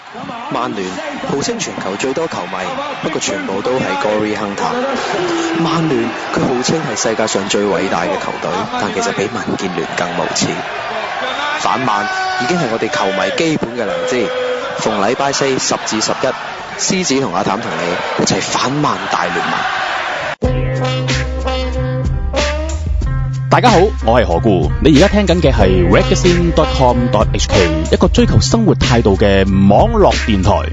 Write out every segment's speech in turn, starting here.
曼聯號稱全球最多球迷，不過全部都係 Gary Hunter。曼聯佢號稱係世界上最偉大嘅球隊，但其實比民建聯更無恥。反曼已經係我哋球迷基本嘅良知。逢禮拜四10至11，獅子同阿譚同你一齊反曼大聯盟。 大家好，我係何故，你而家聽緊嘅係 Ragazine.com.hk， 一個追求生活態度嘅網絡電台。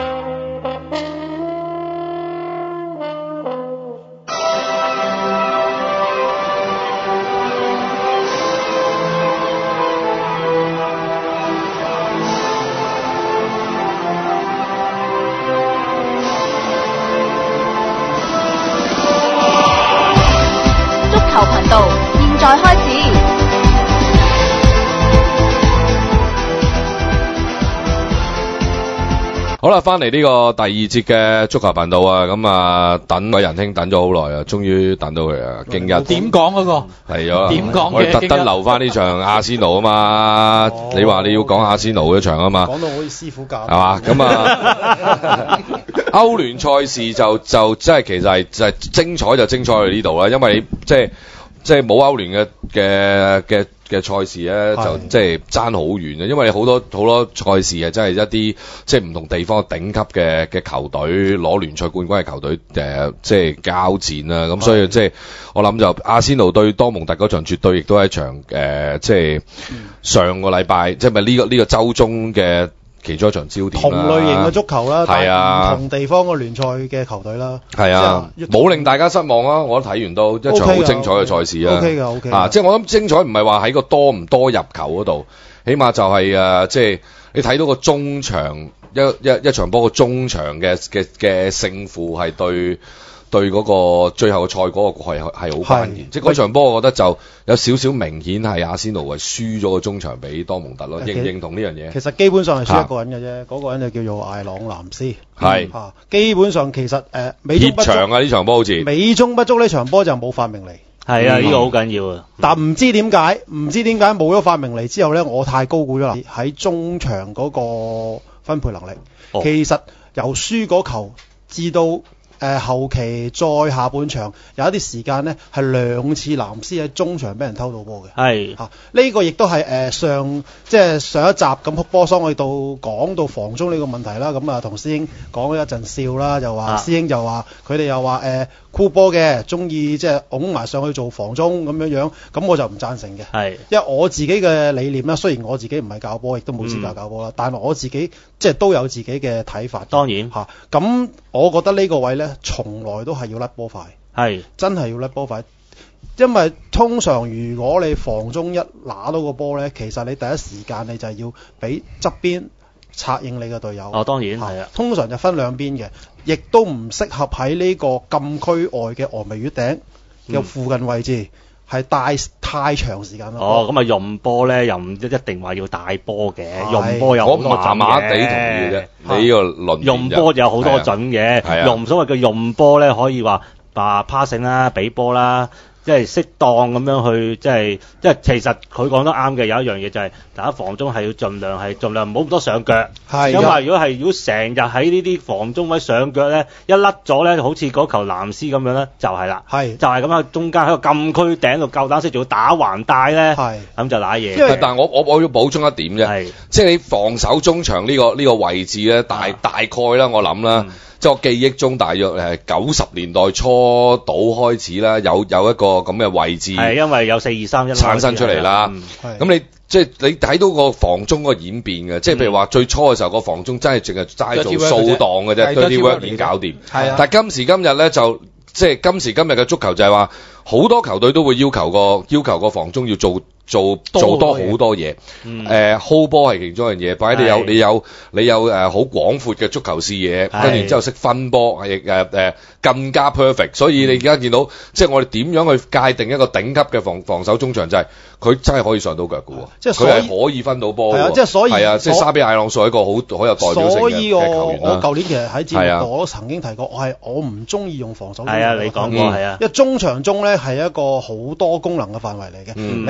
好啦，翻嚟呢個第二節嘅足球頻道啊，咁啊等位仁兄等咗好耐啊，終於等到佢啊，京一點講嗰個係咗， 點講嘅？ 我哋特登留翻呢場阿仙奴啊嘛，你話你要講阿仙奴嗰場啊嘛， 講到好似師傅教係嘛，咁啊歐聯賽事就即係其實係精彩就精彩喺呢度啦，因為即係冇歐聯嘅賽事咧，就即係爭好遠嘅，因為好多賽事係真係一啲即係唔同地方頂級嘅球隊攞聯賽冠軍嘅球隊即係交戰啦，咁所以即係我諗就阿仙奴對多蒙特嗰場絕對亦都係一場即係上個禮拜即係咪呢個週中嘅其中一場焦點啦， 同類型嘅足球啦， 係啊， 唔同地方嘅聯賽嘅球隊啦， 係啊，冇令大家失望啊！我都睇完都一場好精彩嘅賽事啊 ，OK 嘅 OK 啊，即係我諗精彩唔係話喺個多唔多入球嗰度，起碼就係即係你睇到個中場一場波個中場嘅勝負係對嗰個最後嘅賽果係好關鍵，即係嗰場波我覺得就有少少明顯係阿仙奴係輸咗個中場俾多蒙特咯，認唔認同呢樣嘢？ 其實基本上係輸一個人嘅啫，嗰個人就叫做艾朗南斯。 係基本上其實美中不足啊！呢場波好似美中不足呢場波就冇發明嚟。 係啊，呢個好緊要啊！ 但唔知點解冇咗發明嚟之後咧，我太高估咗啦。喺中場嗰個分配能力，其實由輸嗰球至到後期再下半場有一啲時間呢係2次藍斯喺中場俾人偷到波嘅。係呢個亦都係上一集咁波桑去到講到防中呢個問題啦。咁啊同師兄講咗一陣笑啦，就話師兄就話佢哋又話箍波嘅，中意即係拱埋上去做防中咁樣，咁我就唔贊成嘅。係因為我自己嘅理念啦，雖然我自己唔係教波，亦都冇資格教波啦，但係我自己即係都有自己嘅睇法。當然咁我覺得呢個位呢，從來都係要甩波快，係真係要甩波快，因為通常如果你防中一拿到個波呢，其實你第一時間你就係要俾側邊策應你嘅隊友。當然係啊，通常就分兩邊嘅，亦都唔適合喺呢個禁區外嘅峨眉月頂嘅附近位置。係帶太長時間咯。 咁啊用波咧又唔一定話要大波嘅，用波有好多種嘅。我麻麻地同意啫，你呢個論用波有好多種嘅，用所謂嘅用波咧可以話passing啦，俾波啦。即係適當咁樣去，即係其實佢講得啱嘅，有一樣嘢就係大家防中係要盡量唔好咁多上腳。係，因為如果成日喺呢啲防中位上腳咧，一甩咗咧，好似嗰球藍絲咁樣咧，就係啦。係，就係咁喺中間喺個禁區頂度夠膽識做打橫帶咧，咁就揦嘢。 但係我要補充一點啫，即係你防守中場呢個位置咧，大概啦，我諗啦。即係我記憶中，大約係90年代初到開始啦，有一個咁嘅位置，係因為有4-2-3-1產生出嚟啦。咁你即係你睇到個防中個演變嘅，即係譬如話最初嘅時候個防中真係淨係齋做掃檔嘅啫，dirty work 已經搞掂。係啊，但係今時今日咧就即係今時今日嘅足球就係話好多球隊都會要求個防中要做多好多嘢，hold 波係其中一樣嘢，或者你有好廣闊嘅足球視野，跟住之後識分波，亦更加 perfect。所以你而家見到，即係我哋點樣去界定一個頂級嘅防守中場，就係佢真係可以上到腳嘅喎，即係佢係可以分到波嘅。即係所以係啊，即係沙比艾朗素係一個好有代表性嘅球員啦。我舊年其實喺節目我都曾經提過，我唔中意用防守中場。係啊，你講過係啊，因為中場中咧係一個好多功能嘅範圍嚟嘅。你哋所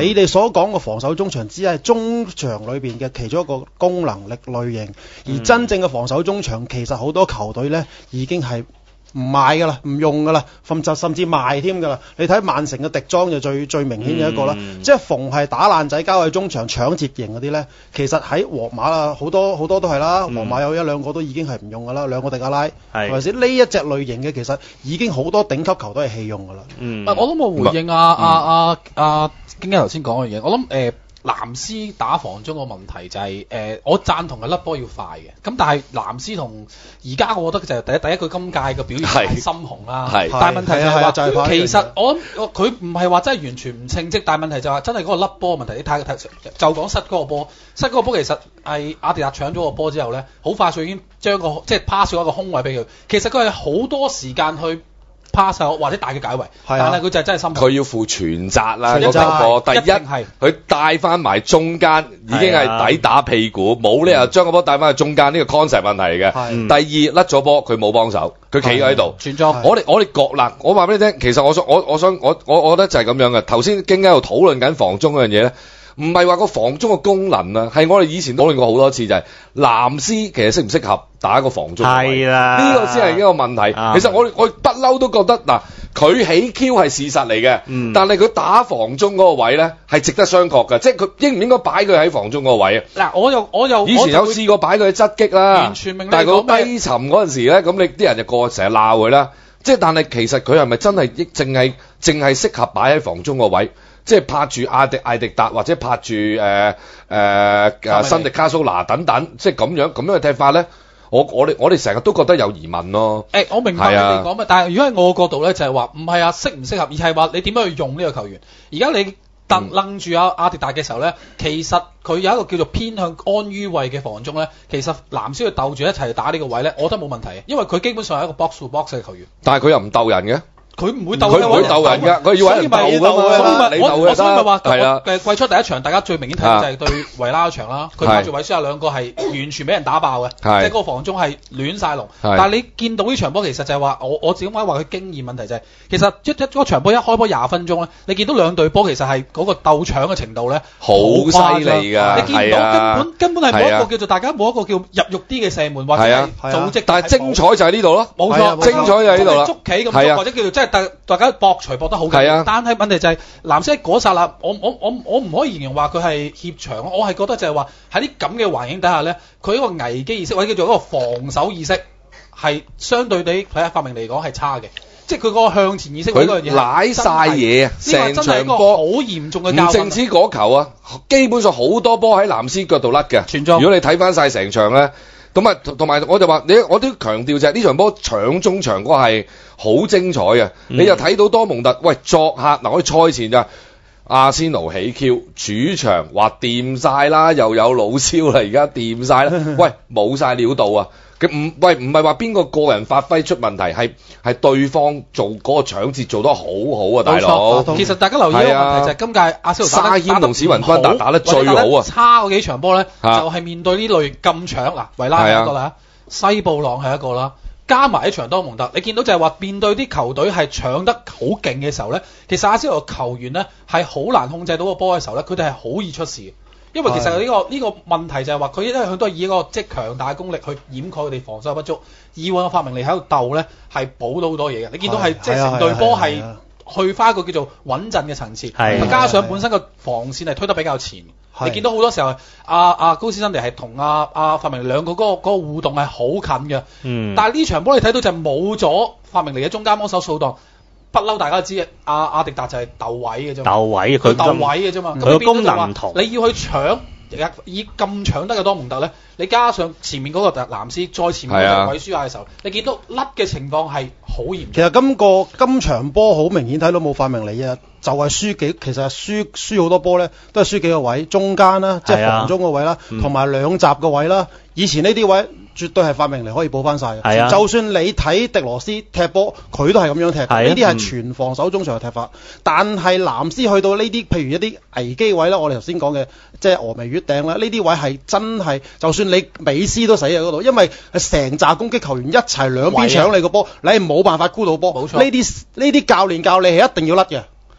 所講嘅防守中場只係中場裏邊嘅其中一個功能力類型，而真正嘅防守中場其實好多球隊呢已經係唔買㗎啦，唔用㗎啦，甚至賣添㗎啦。你睇曼城嘅迪莊就最明顯嘅一個啦，即係逢係打爛仔交去中場搶截型嗰啲呢，其實喺皇馬啦好多都係啦，皇馬有一兩個都已經係唔用㗎啦，兩個迪亞拉，係咪先？呢一隻類型嘅其實已經好多頂級球隊係棄用㗎啦。 我都冇回應京一頭先講嘅嘢，我諗藍斯打防中個問題就係、我贊同係甩波要快嘅，咁但係藍斯同而家我覺得就係第一佢今屆嘅表現係深紅啦，但係問題就係話其實我諗佢唔係話真係完全唔稱職，但係問題就係話真係嗰個甩波問題，你睇就講失嗰個波，失嗰個波其實係阿迪達搶咗個波之後咧，好快速已經將個即係 pass 咗一個空位俾佢，其實佢係好多時間去pass或者大嘅解圍，但係佢就係真係深紅。佢要負全責啦，嗰個波。第一係佢帶翻埋中間，已經係抵打屁股，冇理由將個波帶翻去中間，呢個 concept 問題嚟嘅。第二甩咗波，佢冇幫手，佢企喺度。全裝。我哋覺嗱，我話俾你聽，其實我覺得就係咁樣嘅。頭先經喺度討論緊防中嗰樣嘢咧。唔係話個防中嘅功能啊，係我哋以前討論過好多次，就係藍斯其實適唔適合打一個防中嘅位，係啦，呢個先係一個問題。其實我不嬲都覺得嗱，佢起 Q 係事實嚟嘅，但係佢打防中嗰個位咧係值得商榷嘅，即係佢應唔應該擺佢喺防中嗰個位啊？嗱，我又以前有試過擺佢側擊啦，完全明白，但係佢低沉嗰陣時咧，咁你啲人就過成日鬧佢啦。即係但係其實佢係咪真係淨係適合擺喺防中個位？即係拍住艾迪達或者拍住辛迪卡蘇拿等等，即係咁樣嘅踢法咧，我哋成日都覺得有疑問咯。 我明白你哋講乜，但係如果喺我角度咧，就係話唔係適唔適合，而係話你點樣去用呢個球員。而家你楞住阿迪達嘅時候咧，其實佢有一個叫做偏向安於位嘅防中咧，其實藍斯去鬥住一齊打呢個位咧，我覺得冇問題嘅，因為佢基本上係一個 box to box 嘅球員。但係佢又唔鬥人嘅。佢唔會鬥嘅，佢唔會鬥人㗎，佢要揾人鬥㗎嘛。我所以咪話，季初第一場大家最明顯睇到就係對維拉嗰場啦。佢帶住韋斯亞兩個係完全俾人打爆嘅，即係嗰個防中係亂晒龍。但係你見到呢場波其實就係話，我自己話佢經驗問題就係，其實嗰場波一開波20分鐘咧，你見到兩隊波其實係嗰個鬥搶嘅程度咧好犀利㗎。你見到根本係冇一個叫做大家冇一個叫入肉啲嘅射門或者係組織，但係精彩就喺呢度咯。冇錯，精彩就喺呢度啦。捉棋咁或者叫做即係。大家搏錘搏得好緊，但係問題就係藍色嗰剎那，我唔可以形容話佢係怯場，我係覺得就係話喺啲咁嘅環境底下咧，佢一個危機意識或者叫做一個防守意識係相對地喺發明嚟講係差嘅，即係佢個向前意識嗰樣嘢，舐晒嘢啊！成場波好嚴重嘅教訓。唔淨止嗰球啊，基本上好多波喺藍斯腳度甩嘅。如果你睇翻晒成場咧。咁啊，同埋我就話我都強調就係呢場波搶中場嗰係好精彩嘅，你就睇到多蒙特喂作客嗱，我哋賽前就阿仙奴起 Q 主場話掂晒啦，又有老蕭啦，而家掂晒啦，喂冇晒料到啊！唔係話邊個人發揮出問題，係對方做嗰個搶截做得好好啊，大佬。其實大家留意一個問題就係今屆阿仙奴沙謙同史雲芬打得最好啊，差嗰幾場波咧就係面對呢類咁搶嗱，維拉係一個啦，西布朗係一個啦，加埋一場多蒙特，你見到就係話面對啲球隊係搶得好勁嘅時候咧，其實阿仙奴球員咧係好難控制到個波嘅時候咧，佢哋係好易出事。因為其實呢個問題就係話佢因為佢都係以一個即係強大嘅功力去掩蓋佢哋防守不足，以往嘅發明嚟喺度鬥咧係補到好多嘢嘅。你見到係即係成隊波係去翻一個叫做穩陣嘅層次，加上本身個防線係推得比較前。你見到好多時候阿高斯辛迪係同阿發明兩個嗰個互動係好近嘅。但係呢場波你睇到就冇咗發明嚟嘅中間幫手掃檔。不嬲，大家都知阿迪達就係鬥位嘅啫嘛，佢鬥位嘅啫嘛，佢個功能唔同。你要去搶，以咁搶得嘅多蒙特咧，你加上前面嗰個藍斯，再前面嗰個韋舒亞嘅時候，你見到甩嘅情況係好嚴重。其實今場波好明顯睇到冇發明嚟啊，就係其實係輸好多波咧，都係輸幾個位，中間啦，即係防中個位啦，同埋兩閘個位啦。以前呢啲位絕對係發明嚟可以補翻晒嘅，就算你睇迪羅斯踢波，佢都係咁樣踢，呢啲係全防守中場嘅踢法。但係藍斯去到呢啲，譬如一啲危機位啦，我哋頭先講嘅，即係峨眉月頂啦，呢啲位係真係，就算你美斯都死喺嗰度，因為係成紮攻擊球員一齊兩邊搶你個波，你係冇辦法沽到波。冇錯，呢啲教練教你係一定要甩嘅。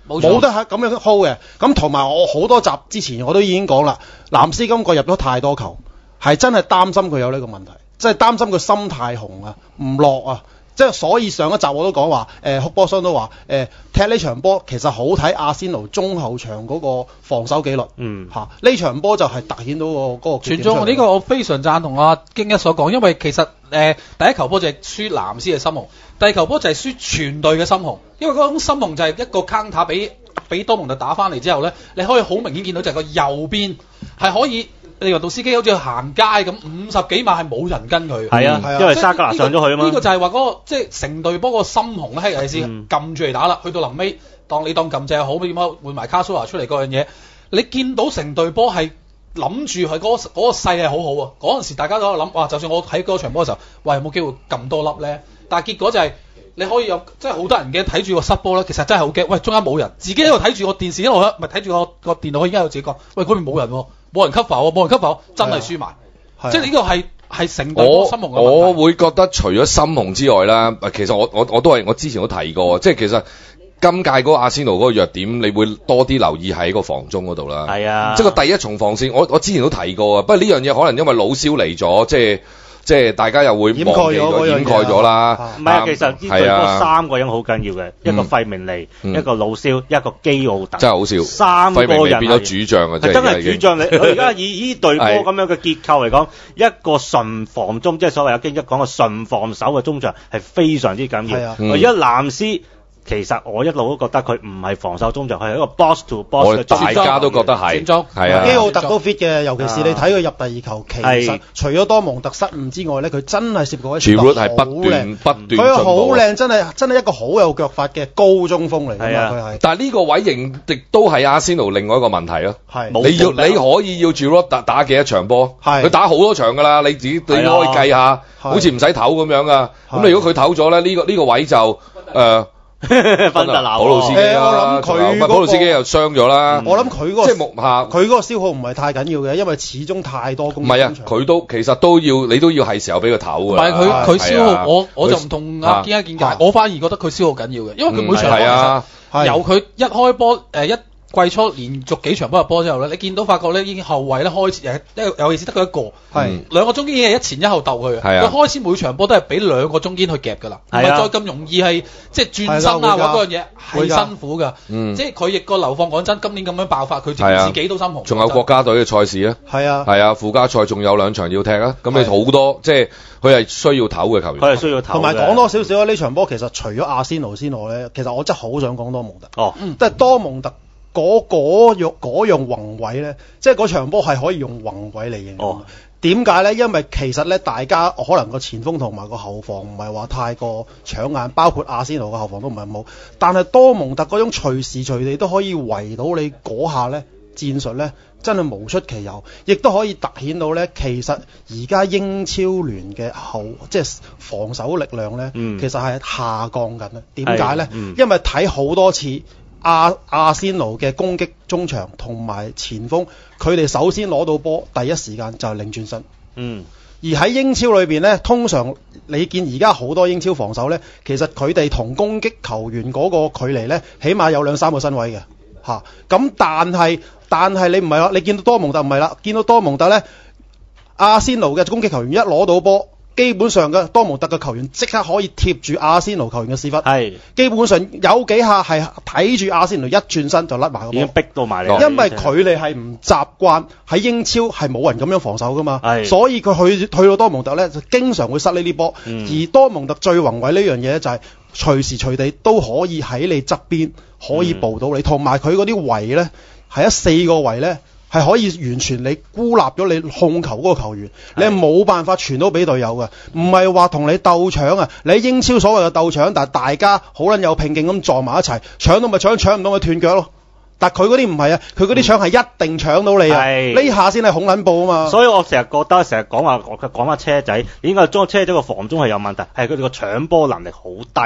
冇得咁樣 hold 嘅。咁同埋我好多集之前我都已經講啦，藍斯今個入咗太多球，係真係擔心佢有呢個問題，即係擔心佢心態紅啊，唔落啊。即係所以上一集我都講話，哭波商都話，踢呢場波其實好睇阿仙奴中後場嗰個防守紀律。呢場波就係突顯到嗰個傳中呢個我非常贊同阿京一所講，因為其實第一球波就係輸藍斯嘅心紅，第二球波就係輸全隊嘅心紅，因為嗰種心紅就係一個 counter 俾多蒙特打翻嚟之後咧，你可以好明顯見到就係個右邊係可以。利雲道斯基好似去行街咁，50幾碼係冇人跟佢。係啊， 因為沙格拿上咗去啊嘛。 呢個就係話嗰個即係成隊波個心紅咧，尤其是撳住嚟打啦。去到臨尾，當撳掣又好，點解換埋卡蘇華出嚟嗰樣嘢？你見到成隊波係諗住係嗰個勢係好好啊！嗰陣時大家都喺度諗，哇！就算我睇嗰場波嘅時候，喂，有冇機會咁多粒咧？但係結果就係你可以有即係好多人嘅睇住個失波啦。其實真係好驚，喂，中間冇人，自己喺度睇住個電視一路咪睇住個電腦，已經喺度自己講，喂，嗰邊冇人喎。冇人 cover 喎，冇人 cover，真係輸埋。即係呢個係成隊波心紅嘅問題。 我會覺得除咗心紅之外啦，其實我都係我之前都提過，即係其實今屆嗰個阿仙奴嗰個弱點，你會多啲留意喺個防中嗰度啦。係啊，即係個第一重防線，我之前都提過啊。不過呢樣嘢可能因為老蕭嚟咗，即係大家又會掩蓋咗啦。 唔係啊，其實呢隊波3個人好緊要嘅，一個費明尼，一個老蕭，一個基奧特。 真係好笑 ，3個人費明尼變咗主將啊！ 真係主將你而家以呢隊波咁樣嘅結構嚟講，一個純防中，即係所謂阿京一講嘅純防守嘅中場係非常之緊要。而家藍斯。其實我一路都覺得佢唔係防守中場，佢係一個 box to box 嘅中場。 大家都覺得係，係啊。 基奧特都 fit 嘅，尤其是你睇佢入第二球，其實除咗多蒙特失誤之外咧，佢真係涉過一次好靚，佢好靚，真係一個好有腳法嘅高中鋒嚟㗎嘛，佢係。 但係呢個位型亦都係阿仙奴另外一個問題咯。係，你可以要住 Giroud 打幾多場波？係，佢打好多場㗎啦，你可以計下，好似唔使唞咁樣㗎。咁你如果佢唞咗咧，呢個位就芬特拿普魯斯基我諗佢普魯斯基又傷咗啦。 我諗佢嗰個即係目下佢嗰個消耗唔係太緊要嘅，因為始終太多攻擊。 唔係啊，佢其實都要你都要係時候俾佢唞㗎。 唔係佢消耗，我就唔同阿堅一見解，我反而覺得佢消耗緊要嘅，因為佢每場波由佢一開波季初連續幾場波入波之後咧，你見到發覺咧已經後衛咧開始尤其是得佢一個，兩個中堅已經係一前一後鬥佢嘅。佢開始每場波都係俾兩個中堅去夾㗎啦，唔係再咁容易係即係轉身啊或嗰樣嘢係辛苦㗎。即係佢亦個流放講真，今年咁樣爆發，佢自己都心紅。 仲有國家隊嘅賽事啊，係啊，附加賽仲有2場要踢啊，咁你好多即係佢係需要唞嘅球員， 佢係需要唞。 同埋講多少少呢場波其實除咗阿仙奴之外咧，其實我真係好想講多蒙特。即係多蒙特。嗰樣宏偉咧，即係嗰場波係可以用宏偉嚟形容。點解咧？因為其實咧，大家可能個前鋒同埋個後防唔係話太過搶眼，包括阿仙奴嘅後防都唔係咁好。但係多蒙特嗰種隨時隨地都可以圍到你嗰下咧，戰術咧真係無出其右，亦都可以突顯到咧，其實而家英超聯嘅即係防守力量咧，其實係下降緊啊。點解咧？因為睇好多次。阿仙奴嘅攻擊中場同埋前鋒，佢哋首先攞到波，第一時間就係擰轉身。而喺英超裏邊呢，通常你見而家好多英超防守呢，其實佢哋同攻擊球員嗰個距離呢，起碼有2-3個身位嘅嚇。咁但係你唔係啦，你見到多蒙特唔係啦，見到多蒙特呢，阿仙奴嘅攻擊球員一攞到波。基本上嘅多蒙特嘅球員即刻可以貼住阿仙奴球員嘅屎忽，基本上有幾下係睇住阿仙奴一轉身就甩埋個波，已經逼到埋嚟。因為佢哋係唔習慣喺英超係冇人咁樣防守噶嘛，所以佢去到多蒙特咧就經常會失呢啲波。而多蒙特最宏偉呢樣嘢咧就係隨時隨地都可以喺你側邊可以捕到你，同埋佢嗰啲圍咧係4個圍咧。係可以完全你孤立咗你控球嗰個球員，你係冇辦法傳到俾隊友嘅，唔係話同你鬥搶啊！你喺英超所謂嘅鬥搶，但係大家好撚有拼勁咁撞埋一齊，搶到咪搶唔到咪斷腳咯。但係佢嗰啲唔係啊，佢嗰啲搶係一定搶到你啊！呢下先係恐撚怖啊嘛！ 所以我成日覺得講話車仔，應該將車仔個防中係有問題，係佢哋個搶波能力好低。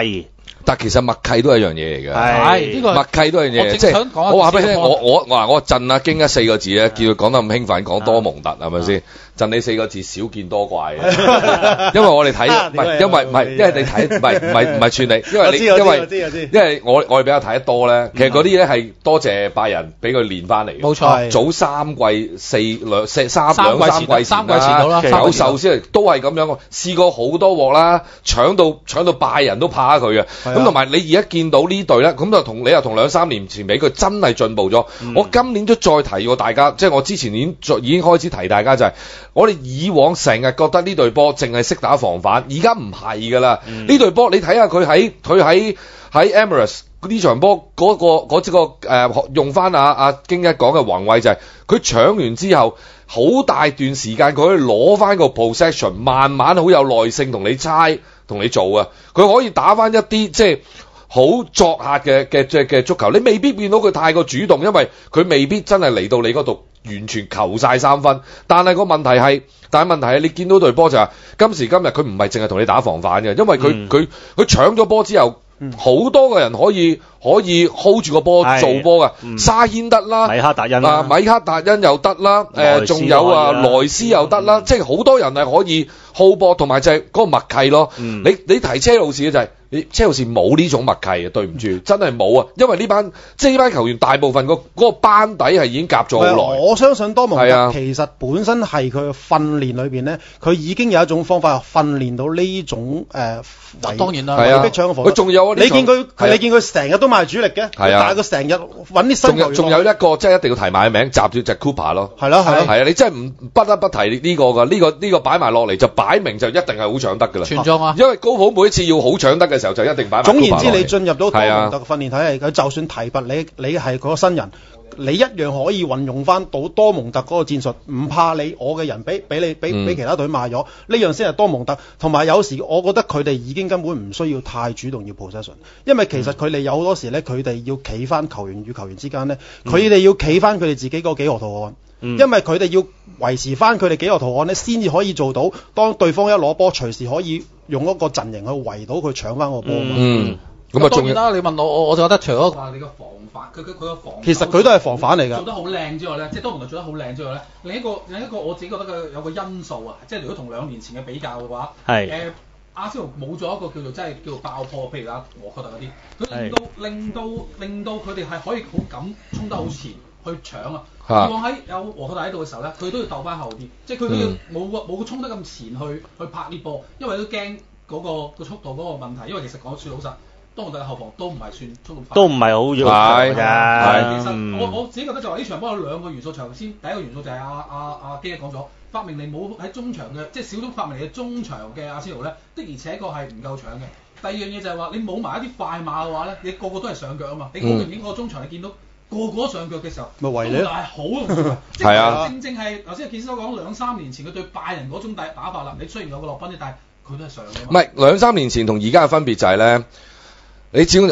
但其實默契都係一樣嘢嚟嘅， 係呢個默契都係一樣嘢，即係我話俾你聽，我震阿京一4個字咧，叫佢講得咁興奮，講多蒙特係咪先？震你4個字少見多怪嘅，因為我哋睇因為你睇唔係串你，因為我哋比較睇得多咧，其實嗰啲咧係多謝拜仁俾佢練翻嚟嘅，冇錯，早3季兩季前到啦，有壽先都係咁樣，試過好多鑊啦，搶到拜仁都怕佢嘅。咁同埋你而家見到呢隊咧，咁就同2-3年前比，佢真係進步咗。我今年都再提過大家，即係我之前已經開始提大家就係，我哋以往成日覺得呢隊波淨係識打防反，而家唔係㗎啦。呢隊波你睇下佢喺 Emirates 呢場波嗰個用翻阿京一講嘅宏偉就係，佢搶完之後好大段時間佢可以攞翻個 possession， 慢慢好有耐性同你猜。同你做啊，佢可以打翻一啲即係好作客嘅足球，你未必變到佢太過主動，因為佢未必真係嚟到你嗰度完全求晒3分。但係問題係你見到隊波就係今時今日佢唔係淨係同你打防反嘅，因為佢搶咗波之後，好多個人可以 hold 住個波做波噶，沙軒得啦，米克達恩又得啦，仲有萊斯又得啦，即係好多人係可以 hold 波，同埋就係嗰個默契咯。你提車路士就係車路士冇呢種默契啊，對唔住，真係冇啊，因為呢班球員大部分嗰個班底係已經夾咗好耐。我相信多蒙特其實本身係佢嘅訓練裏邊咧，佢已經有一種方法訓練到呢種當然啦，圍逼搶嘅防。佢仲有你見佢成日都賣主力嘅，但係佢成日揾啲新球員。仲有一個即係一定要提埋嘅名，集住就 Cooper 咯。係啊，你真係不得不提呢個㗎，呢個擺埋落嚟就擺明就一定係好搶得㗎啦。全裝啊！因為高普每一次要好搶得嘅時候就一定擺埋。總言之，你進入到多蒙特嘅訓練體系，佢就算提拔你係嗰個新人，你一樣可以運用翻到多蒙特嗰個戰術，唔怕我嘅人俾其他隊賣咗，呢樣先係多蒙特。同埋有時我覺得佢哋已經根本唔需要太主動要 possession， 因為其實佢哋有好多時咧，佢哋要企翻球員與球員之間咧，佢哋要企翻佢哋自己嗰幾何圖案。因為佢哋要維持翻佢哋幾個圖案咧，先至可以做到當對方一攞波，隨時可以用一個陣營去圍到佢搶翻個波嘛。咁當然啦，你問我就覺得除咗話你個防反，佢個防其實佢都係防反嚟㗎。做得好靚之外咧，即係多蒙特做得好靚之外咧，另一個我自己覺得佢有個因素啊，即係如果同2年前嘅比較嘅話，阿仙奴冇咗一個叫做爆破，譬如阿禾確特嗰啲，佢令到佢哋係可以好敢衝得好前去搶啊！以往喺有禾確特喺度嘅時候咧，佢都要鬥翻後啲，即係佢都要冇個衝得咁前去拍呢波，因為都驚嗰個速度嗰個問題。因為其實講老實，多蒙特嘅後防都唔係算速度快，都唔係好弱㗎。其實我自己覺得就話呢場波有2個元素，頭先第一個元素就係阿基一講咗，發明尼冇喺中場嘅，即係少咗發明尼嘅中場嘅阿仙奴咧，的而且確係唔夠搶嘅。第二樣嘢就係話你冇埋一啲快馬嘅話咧，你個個都係上腳啊嘛，你好明顯個中場你見到。個個上腳嘅時候，咪圍你，但係好容易，即係正正係頭先阿健師所講2-3年前佢對拜仁嗰種打法啦。你雖然有個洛賓啫，但係佢都係上嘅。唔係2-3年前同而家嘅分別就係咧，你只要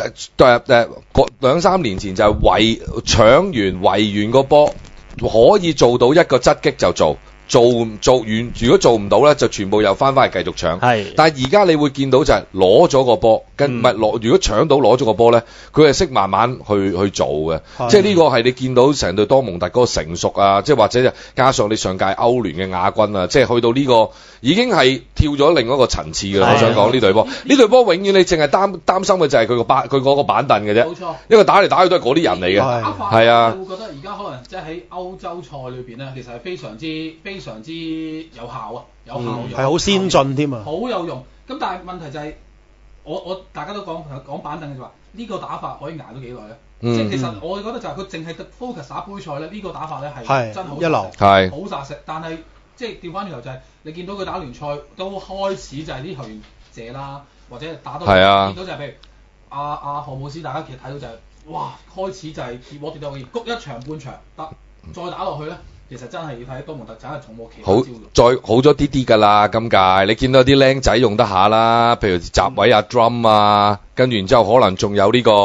2-3年前就係圍完個波，可以做到一個側擊就做完，如果做唔到咧，就全部又翻去繼續搶。但係而家你會見到就係攞咗個波，如果搶到攞咗個波咧，佢係識慢慢去做嘅。即係呢個係你見到成隊多蒙特嗰個成熟啊，即係或者加上你上屆歐聯嘅亞軍啊，即係去到呢個已經係跳咗另一個層次㗎啦。我想講呢隊波，呢隊波永遠你淨係擔心嘅就係佢嗰個板凳嘅啫。冇錯，因為打嚟打去都係嗰啲人嚟嘅。係啊，我會覺得而家可能即係喺歐洲賽裏邊咧，其實係非常之有效啊，係好先進添啊，好有用。咁但係問題就係，我大家都講板凳嘅就話，呢個打法可以捱到幾耐咧？即係其實我覺得就係佢淨係 focus 打杯賽咧，呢個打法咧係真係好一流，好殺食。但係即係調翻轉頭就係，你見到佢打聯賽都開始就係啲球員借啦，或者打到見到就係譬如阿何姆斯，大家其實睇到就係，哇，開始就係跌波跌到谷一場半場得，再打落去咧。其實真係要睇多蒙特真係從冇其他招嘅，再好咗啲㗎啦。今屆你見到啲僆仔用得下啦，譬如閘位阿 Drum 啊， 跟住然之後可能仲有呢個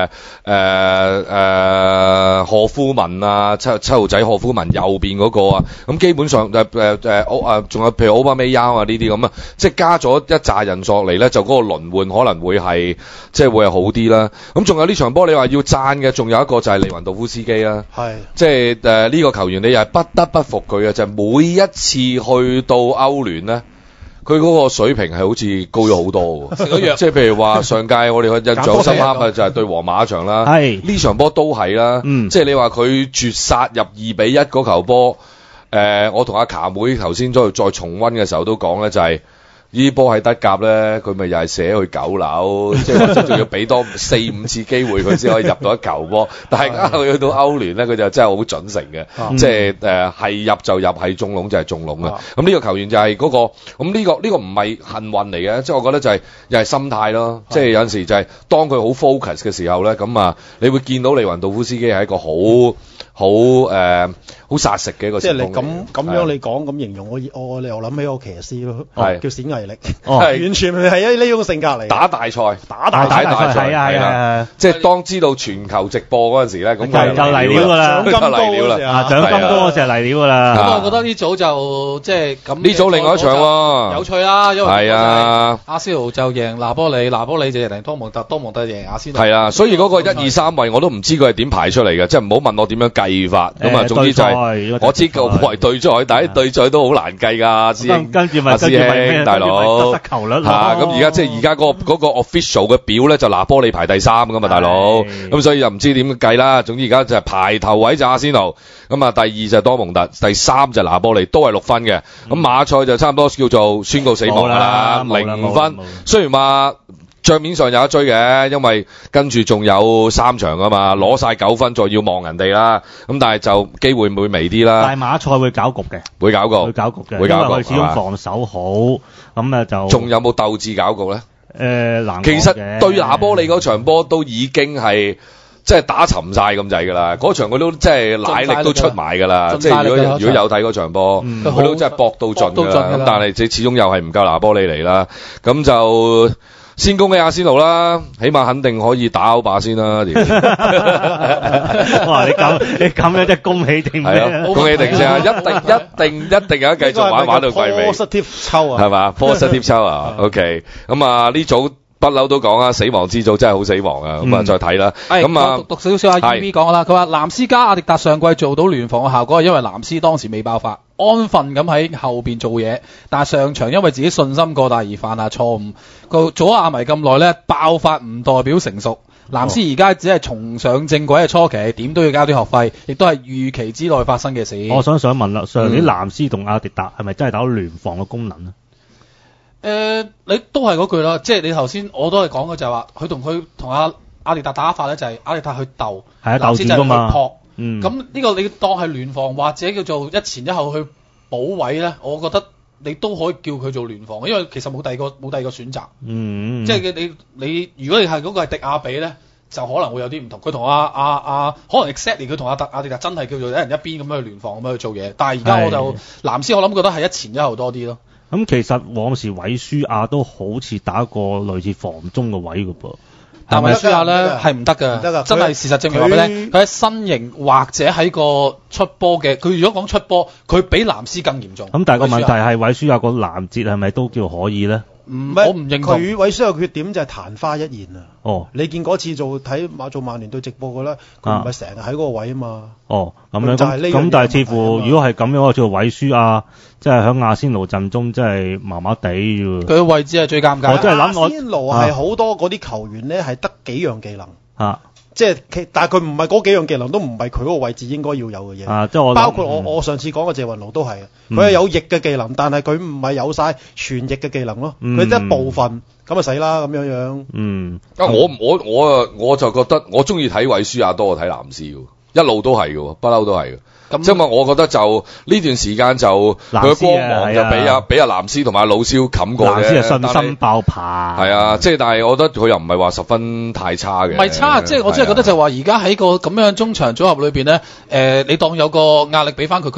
賀夫文啊，七號仔賀夫文右邊嗰個啊，咁基本上仲有譬如奧巴美亞啊呢啲咁啊，即係加咗一紮人落嚟咧，就嗰個輪換可能會係即係會係好啲啦。咁仲有呢場波你話要讚嘅，仲有一個就係利雲道夫斯基啦，係即係呢個球員你又係不得不服佢嘅，就係每一次去到歐聯咧。佢嗰個水平係好似高咗好多喎，即係譬如話上屆我哋印象深刻嘅就係對皇馬一場啦，呢場波都係啦，即係你話佢絕殺入2-1嗰球波，我同阿卡妹頭先再重溫嘅時候都講咧，就係呢波喺德甲咧，佢咪又係射去9樓，即係或者仲要俾多4-5次機會佢先可以入到一球波。但係佢去到歐聯咧，佢就真係好準成嘅，即係係入就入，係中籠就係中籠啊。咁呢個球員就係嗰個，咁呢個唔係幸運嚟嘅，即係我覺得就係又係心態咯。即係有陣時就係當佢好 focus 嘅時候咧，咁啊，你會見到利雲道夫斯基係一個好殺食嘅一個前鋒。即係你咁樣你講咁形容我你又諗起個騎師咯，叫冼毅力，完全係呢種性格嚟。 打大賽， 打大賽係啊， 即係當知道全球直播嗰陣時咧，咁就嚟料㗎啦， 獎金高啦， 獎金高嗰時係嚟料㗎啦。 咁我覺得呢組就即係咁。 呢組另外一場喎， 有趣啦，因為係啊， 阿仙奴就贏拿波里，拿波里就贏多蒙特，多蒙特贏阿仙奴。 係啊，所以嗰個1、2、3位我都唔知佢係點排出嚟嘅，即係唔好問我點樣計法。咁啊，總之就係我知個為對賽，但係對賽都好難計㗎，師兄。 跟住咪師兄大佬得球率嚇，咁而家即係而家嗰個 official 嘅表咧，就拿波利排第3㗎嘛，大佬。咁所以又唔知點計啦。總之而家就係排頭位就阿仙奴，咁啊第2就係多蒙特，第3就係拿波利，都係6分嘅。咁馬賽就差唔多叫做宣告死亡㗎啦，0分。雖然話帳面上有一追嘅，因為跟住仲有3場啊嘛，攞晒9分再要望人哋啦。咁但係就機會會微啲啦。 大馬賽會搞局嘅， 會搞局嘅，因為佢始終防守好，咁啊就仲有冇鬥志搞局咧？ 難講嘅。 其實對拿波利嗰場波都已經係即係打沉晒咁滯㗎啦，嗰場佢都即係奶力都出埋㗎啦。即係如果有睇嗰場波，佢都真係搏到盡㗎啦。咁但係即始終又係唔夠拿波利嚟啦。咁就先恭喜阿仙奴啦，起碼肯定可以打歐霸先啦。 哇！你咁樣即係恭喜定咩？ 恭喜定先啊！一定有得繼續玩到季尾。 positive 抽啊， 係嘛 ？positive 抽啊 ，OK。咁啊呢組不嬲都講啊，死亡之組真係好死亡啊！咁啊再睇啦。咁啊讀少少阿 EV 講啦，佢話藍斯加阿迪達上季做到聯防嘅效果係因為藍斯當時未爆發，安分咁喺後邊做嘢，但係上場因為自己信心過大而犯下錯誤。佢做咗阿迷咁耐咧，爆發唔代表成熟。藍斯而家只係重上正軌嘅初期，點都要交啲學費，亦都係預期之內發生嘅事。 我想問啦，上年藍斯同阿迪達係咪真係打到聯防嘅功能啊？ 你都係嗰句啦，即係你頭先我都係講嘅就係話，佢同阿迪達打法咧，就係阿迪達去鬥， 係啊，鬥智㗎嘛。 咁呢個你當係聯防或者叫做一前一後去補位咧，我覺得你都可以叫佢做聯防，因為其實冇第二個選擇。即係你如果你係嗰個係迪亞比咧，就可能會有啲唔同。佢同可能 exactly 佢同阿迪達真係叫做一人一邊咁樣去聯防咁樣去做嘢。但係而家我就藍斯我諗覺得係一前一後多啲咯。 咁其實往時韋舒亞都好似打過類似防中嘅位㗎噃。 但韋舒亞咧係唔得㗎，真係事實證明話俾你聽，佢喺身形或者喺個出波嘅，佢如果講出波，佢比藍斯更嚴重。 咁但係個問題係韋舒亞個攔截係咪都叫可以咧？ 我唔認同。 佢韋舒亞嘅缺點就係曇花一現啊！ 哦， 你見嗰次做曼聯對直播嘅咧，佢唔係成日喺嗰個位啊嘛。 哦，咁樣咁但係似乎如果係咁樣，我做韋舒亞即係喺阿仙奴陣中真係麻麻地啫。 佢嘅位置係最尷尬。 我真係諗阿仙奴係好多嗰啲球員咧係得幾樣技能。即係但係佢唔係嗰幾樣技能都唔係佢嗰個位置應該要有嘅嘢。即係包括我上次講嘅謝雲奴都係，佢係有翼嘅技能，但係佢唔係有晒全翼嘅技能咯。佢得一部分咁啊死啦咁樣樣。 我就覺得我中意睇韋舒亞多過睇藍斯嘅，一路都係嘅，不嬲都係嘅。即係我覺得就呢段時間就佢嘅光芒就俾阿藍斯同埋阿老蕭冚過嘅。 藍斯係信心爆棚。係啊，即係但係我覺得佢又唔係話十分太差嘅。 唔係差，即係我真係覺得就話而家喺個咁樣中場組合裏邊咧，你當有個壓力俾翻佢，佢要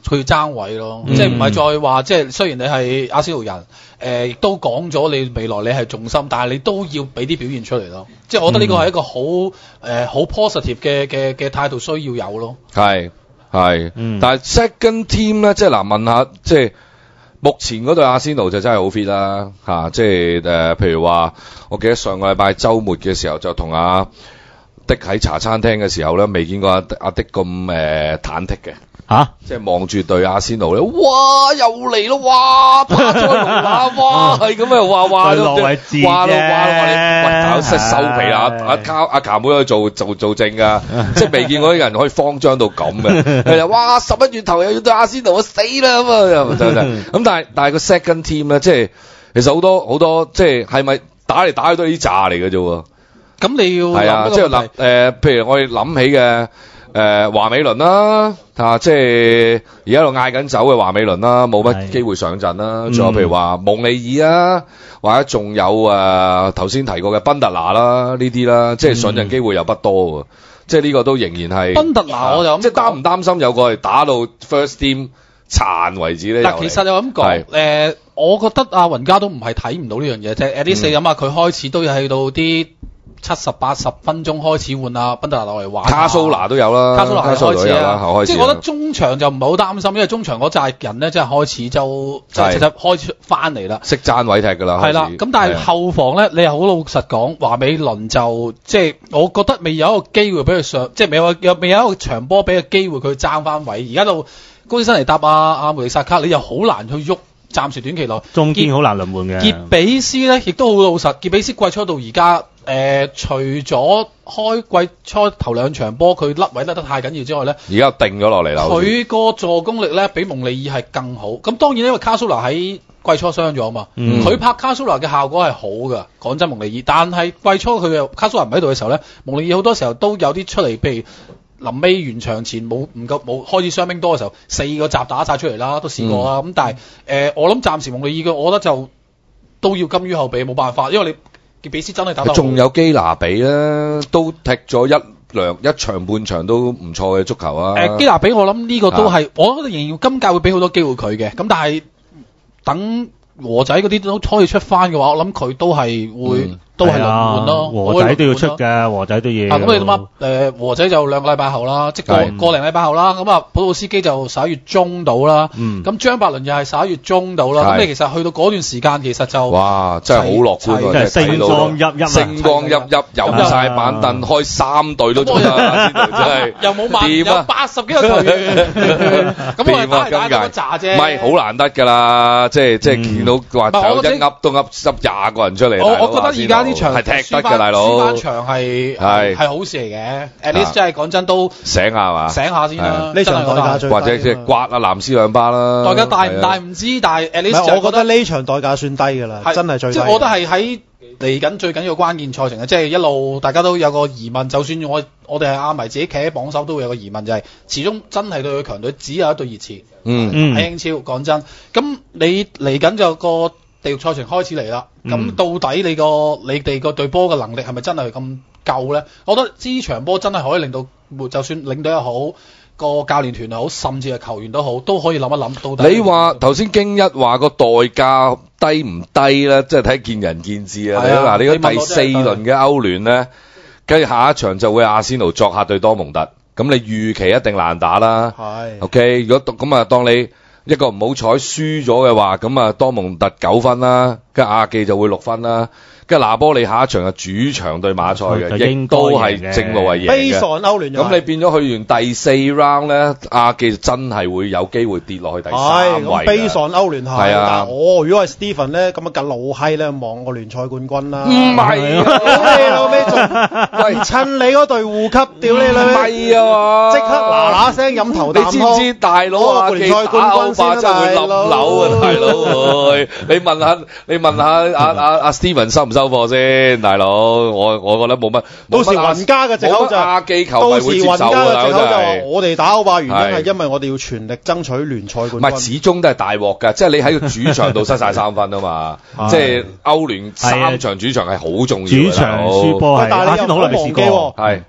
佢要爭位咯，即係唔係再話即係雖然你係阿仙奴人，亦都講咗你未來你係重心，但係你都要俾啲表現出嚟咯。即係我覺得呢個係一個好 positive 嘅態度需要有咯。 係，但係 second team 咧，即係嗱問下，即係目前嗰隊阿仙奴就真係好 fit 啦嚇，即係譬如話，我記得上個禮拜週末嘅時候就同阿的喺茶餐廳嘅時候咧，未見過阿的咁忐忑嘅。即係望住對阿仙奴咧，哇又嚟咯，哇打咗龍啦，哇係咁啊，話到你，喂大佬識收皮啊！阿卡妹可以做證噶，即係未見過啲人可以慌張到咁嘅。係啊，哇11月頭又要對阿仙奴，我死啦咁啊！咁但係個 second team 咧，即係其實好多即係咪打嚟打去都係啲炸嚟嘅啫喎。咁你要係啊，即係譬如我哋諗起嘅。華美倫啦，即係而家度嗌緊走嘅華美倫啦，冇乜機會上陣啦。仲有譬如話蒙利爾啊，或者仲有頭先提過嘅賓特拿啦，呢啲啦，即係上陣機會又不多喎。即係呢個都仍然係賓特拿，我就即係擔唔擔心有個係打到 first team 殘為止咧？嗱，其實又咁講，我覺得阿雲加都唔係睇唔到呢樣嘢啫。at least 諗下佢開始都有喺度啲。70-80分鐘開始換阿賓特拿落嚟玩，卡蘇拿都有啦，卡蘇拿係開始啊，即係我覺得中場就唔係好擔心，因為中場嗰扎人咧，即係開始就其實開始翻嚟啦，識爭位踢㗎啦，係啦。咁但係後防咧，你又好老實講，華美倫就即係我覺得未有一個機會俾佢上，即係未有一個長波俾個機會佢爭翻位。而家到高斯辛尼搭阿梅利薩卡，你又好難去喐。暫時短期內中堅好難輪換嘅。傑比斯咧，亦都好老實。傑比斯季初到而家，除咗開季初頭兩場波佢甩位甩得太緊要之外咧，而家定咗落嚟啦。佢個助攻力咧比蒙利爾係更好。咁當然因為卡蘇拿喺季初傷咗啊嘛，佢拍卡蘇拿嘅效果係好㗎。講真，蒙利爾，但係季初佢嘅卡蘇拿唔喺度嘅時候咧，蒙利爾好多時候都有啲出嚟，譬如。臨尾完場前冇開始傷兵多嘅時候，4個閘打晒出嚟啦，都試過啦。咁但係我諗暫時蒙利爾嘅，我覺得就都要甘於後備，冇辦法，因為你傑比斯真係打得好。仲有基拿比咧，都踢咗一場半場都唔錯嘅足球啊。基拿比我諗呢個都係，我覺得仍然今屆會俾好多機會佢嘅。咁但係等和仔嗰啲都可以出翻嘅話，我諗佢都係會。都係輪換咯，和仔都要出嘅，和仔都要。咁你諗下，和仔就2個禮拜後啦，即係個零禮拜後啦。咁啊，普魯斯基就11月中到啦。咁張伯倫又係11月中到啦。咁你其實去到嗰段時間，其實就哇，真係好樂觀，真係星光熠熠，星光熠熠，遊晒板凳，開3隊都出啦，真係又冇萬有80幾個球員。咁我哋打嚟打到一紮啫，唔係好難得㗎啦，即係見到話有一噏都噏10個人出嚟。我覺得而家場係踢得嘅，大佬。輸翻場係好事嚟嘅。at least 真係講真都醒下嘛，醒下先啦。呢場代價最低，或者即係刮阿藍斯兩巴啦。代價大唔大唔知，但係 at least 我覺得呢場代價算低㗎啦，真係最低。即係我覺得係喺嚟緊最緊要關鍵賽程嘅，即係一路大家都有個疑問，就算我哋係阿迷自己企喺榜首，都會有個疑問，就係始終真係對佢強隊只有一隊熱刺。喺英超講真，咁你嚟緊就個地獄賽程開始嚟啦，咁到底你哋個隊波嘅能力係咪真係咁夠咧？我覺得呢場波真係可以令到，就算領隊又好，個教練團又好，甚至係球員都好，都可以諗一諗到底。你話頭先京一話個代價低唔低咧？即係睇見仁見智啊！嗱，你個第4輪嘅歐聯咧，跟住下一場就會阿仙奴作客對多蒙特，咁你預期一定難打啦。係 OK， 如果咁啊，當你一個唔好彩輸咗嘅話，咁啊多蒙特9分啦，跟住亞記就會6分啦，跟住拿波利下一場係主場對馬賽嘅，亦都係正路係贏嘅。悲喪歐聯咁你變咗去完第4 round 咧，亞記真係會有機會跌落去第3位。咁悲喪歐聯係啊！我如果係 Stephen 咧，咁啊梗老閪咧望個聯賽冠軍啦。唔係，屌你老味仲趁你嗰隊護級，屌你老味！唔係啊！即刻嗱嗱聲飲頭啖湯。你知唔知大佬啊？聯賽冠軍先真係會冧樓啊，大佬！你問下阿 Stephen 收唔收貨先，大佬？我覺得冇乜。到時雲加嘅藉口就亞記球迷會接受㗎，我哋打歐霸原因係因為我哋要全力爭取聯賽冠軍。唔係，始終都係大鑊㗎，即係你喺個主場度失晒3分啊嘛！即係歐聯3場主場係好重要嘅。主場輸波係，但係你又唔好忘記喎。係。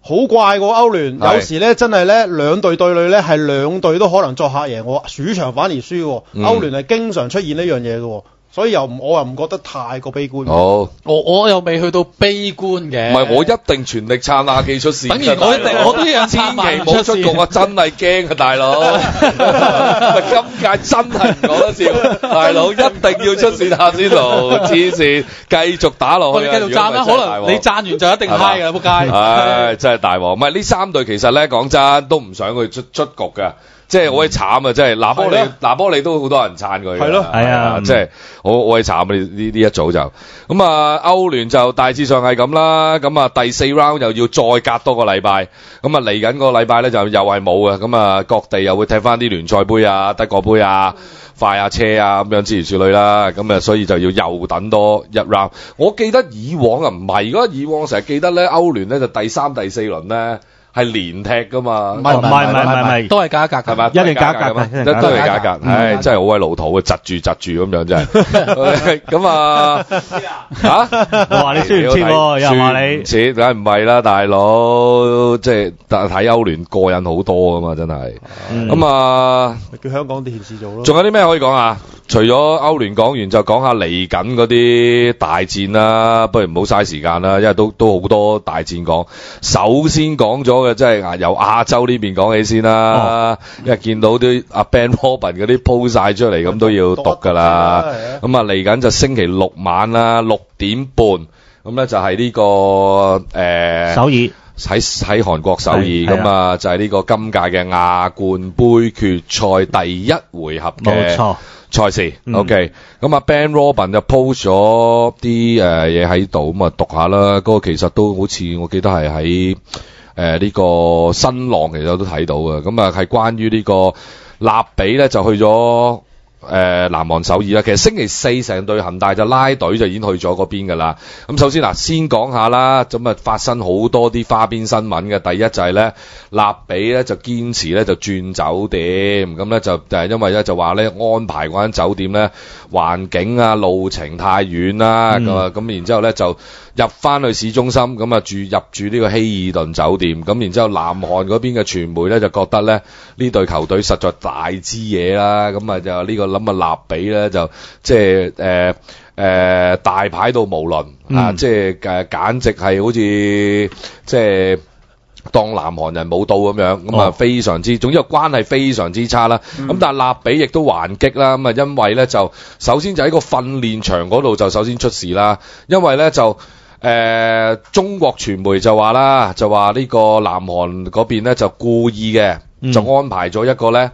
好怪喎歐聯，有時咧真係咧兩隊對壘咧係兩隊都可能作客贏喎，主場反而輸喎。歐聯係經常出現呢樣嘢嘅喎。所以我又唔覺得太過悲觀。 好， 我又未去到悲觀嘅。 唔係，我一定全力撐亞記出線。 等於我都一樣千祈唔好出局啊！真係驚啊，大佬！今屆真係唔講得笑，大佬一定要出線阿仙奴，黐線，繼續打落去。 繼續讚啦，可能你讚完就一定 high 㗎，仆街。 唉，真係大鑊。唔係呢三隊其實咧講真都唔想佢出局㗎。即係好鬼慘啊！即係拿波利都好多人撐佢。 係咯， 係啊， 即係好鬼慘啊！呢一組就咁啊，歐聯就大致上係咁啦。咁啊，第4 round 又要再隔多個禮拜。咁啊，嚟緊個禮拜咧就又係冇嘅。咁啊，各地又會踢翻啲聯賽杯啊、德國杯啊、快啊車啊咁樣諸如此類啦。咁啊，所以就要又等多一 round。我記得以往啊唔係，如果以往成日記得咧，歐聯咧就第3、第4輪咧。係連踢噶嘛？ 唔係， 都係隔一格係嘛？ 一定隔一格， 都係隔一格。唉，真係好鬼老土啊！窒住咁樣真係。咁啊嚇！ 我話你輸唔切喎，又話你唔切，梗係唔係啦，大佬。即係睇歐聯過癮好多噶嘛，真係。咁啊， 叫香港電視做咯。 仲有啲咩可以講啊？除咗歐聯講完，就講下嚟緊嗰啲大戰啦。不如唔好嘥時間啦，因為都好多大戰講。首先講咗嘅即係由亞洲呢邊講起先啦。因為見到啲阿 Ben Robin 嗰啲 po 晒出嚟，咁都要讀㗎啦。咁啊嚟緊就星期六晚啦，6點半。咁咧就係呢個首爾。 喺韓國首爾咁啊，就係呢個今屆嘅亞冠杯決賽第一回合嘅賽事。OK，咁啊 Ben Robin 就 post 咗啲嘢喺度，咁啊讀下啦。嗰個其實都好似我記得係喺呢個新浪其實都睇到嘅。咁啊係關於呢個立比咧就去咗南韓首爾啦。其實星期4成隊恒大就拉隊就已經去咗嗰邊㗎啦。咁首先嗱，先講下啦，咁啊發生好多啲花邊新聞嘅。第一就係咧，立比咧就堅持咧就轉酒店，咁咧就係因為咧就話咧安排嗰間酒店咧環境啊路程太遠啦，咁然之後咧就入翻去市中心，咁啊入住呢個希爾頓酒店，咁然之後南韓嗰邊嘅傳媒咧就覺得咧呢隊球隊實在大支嘢啦，咁啊就呢個諗啊立比咧就即係大牌到無倫啊，即係簡直係好似即係當南韓人冇到咁樣，咁啊非常之，總之個關係非常之差啦。咁但係立比亦都還擊啦，咁啊因為咧就首先就喺個訓練場嗰度就首先出事啦，因為咧就中國傳媒就話啦，就話呢個南韓嗰邊咧就故意嘅，就安排咗一個咧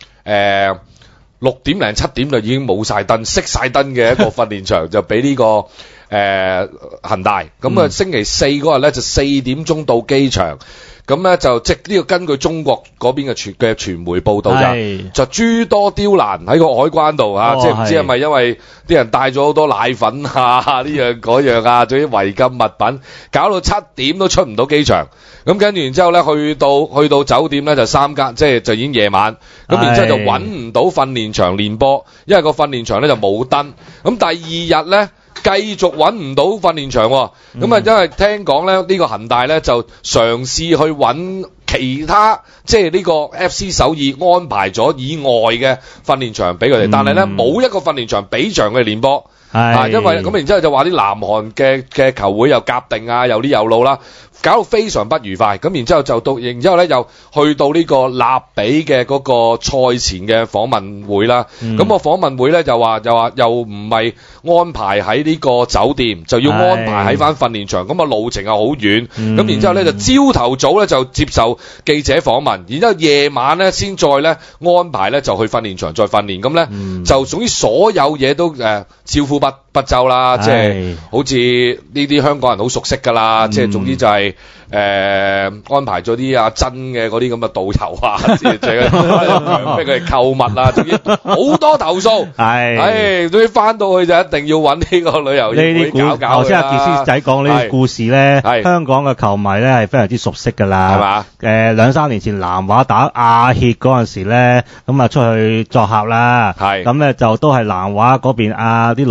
6點零7點就已經冇晒燈熄晒燈嘅一個訓練場就俾呢個恒大。咁啊星期4嗰日咧就4點鐘到機場，咁咧就即呢個根據中國嗰邊嘅傳媒報道就諸多刁難喺個海關度嚇，即係唔知係咪因為啲人帶咗好多奶粉啊呢樣嗰樣啊，仲有啲違禁物品，搞到7點都出唔到機場。咁跟住然之後咧去到酒店咧就3更，即係就已經夜晚。咁然之後就揾唔到訓練場練波，因為個訓練場咧就冇燈。咁第2日咧繼續揾唔到訓練場，咁啊因為聽講咧呢個恒大咧就嘗試去揾其他即係呢個 FC 首爾安排咗以外嘅訓練場俾佢哋，但係咧冇一個訓練場俾場佢哋練波。因為咁然之後就話啲南韓嘅球會又夾定啊，有啲有路啦，搞到非常不愉快。咁然之後就然之後咧又去到呢個立比嘅嗰個賽前嘅訪問會啦。咁個訪問會咧又話又唔係安排喺呢個酒店，就要安排喺翻訓練場。咁啊路程又好遠。咁然之後咧就朝頭早咧就接受記者訪問，然之後夜晚咧先再咧安排咧就去訓練場再訓練。咁咧就總之所有嘢都招呼不周啦，即係好似呢啲香港人好熟悉㗎啦，即係總之就係安排咗啲阿珍嘅嗰啲咁嘅導遊啊，即係強逼佢哋購物啊，總之好多投訴，總之翻到去就一定要揾呢個旅遊業會搞頭先阿傑斯仔講呢啲故事咧，香港嘅球迷咧係非常之熟悉㗎啦，係嘛？2-3年前南華打亞協嗰陣時咧，咁啊出去作客啦，咁咧就都係南華嗰邊啲老細